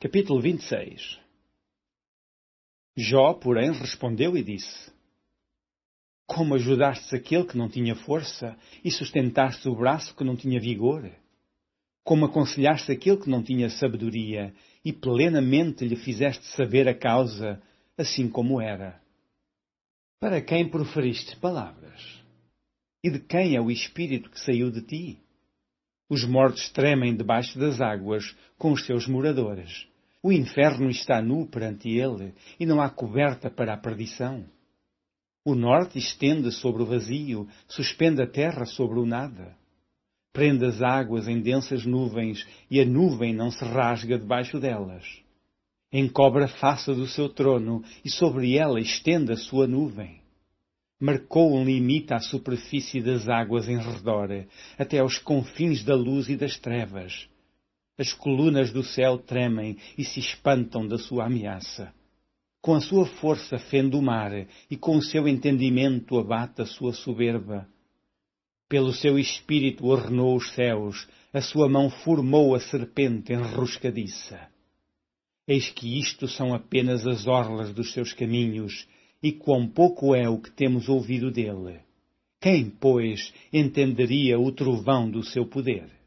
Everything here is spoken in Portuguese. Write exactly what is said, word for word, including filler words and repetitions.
Capítulo vinte e seis. Jó, porém, respondeu e disse: Como ajudastes aquele que não tinha força e sustentaste o braço que não tinha vigor? Como aconselhaste aquele que não tinha sabedoria e plenamente lhe fizeste saber a causa, assim como era? Para quem proferiste palavras? E de quem é o espírito que saiu de ti? Os mortos tremem debaixo das águas com os seus moradores. O inferno está nu perante ele, e não há coberta para a perdição. O norte estende sobre o vazio, suspende a terra sobre o nada. Prende as águas em densas nuvens, e a nuvem não se rasga debaixo delas. Encobre a face do seu trono, e sobre ela estende a sua nuvem. Marcou um limite à superfície das águas em redor, até aos confins da luz e das trevas. As colunas do céu tremem e se espantam da sua ameaça. Com a sua força fende o mar e com o seu entendimento abate a sua soberba. Pelo seu espírito ordenou os céus, a sua mão formou a serpente enroscadiça. Eis que isto são apenas as orlas dos seus caminhos, e quão pouco é o que temos ouvido dele. Quem, pois, entenderia o trovão do seu poder?